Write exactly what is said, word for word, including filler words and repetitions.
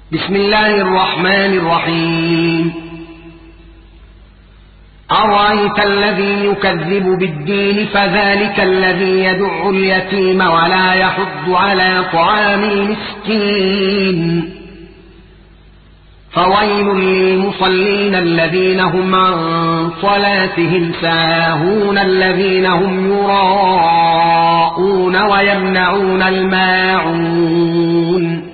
بسم الله الرحمن الرحيم أرأيت الذي يكذب بالدين فذلك الذي يدع اليتيم ولا يحض على طعام المسكين فويل للمصلين الذين هم عن صلاتهم ساهون الذين هم يراءون ويمنعون الماعون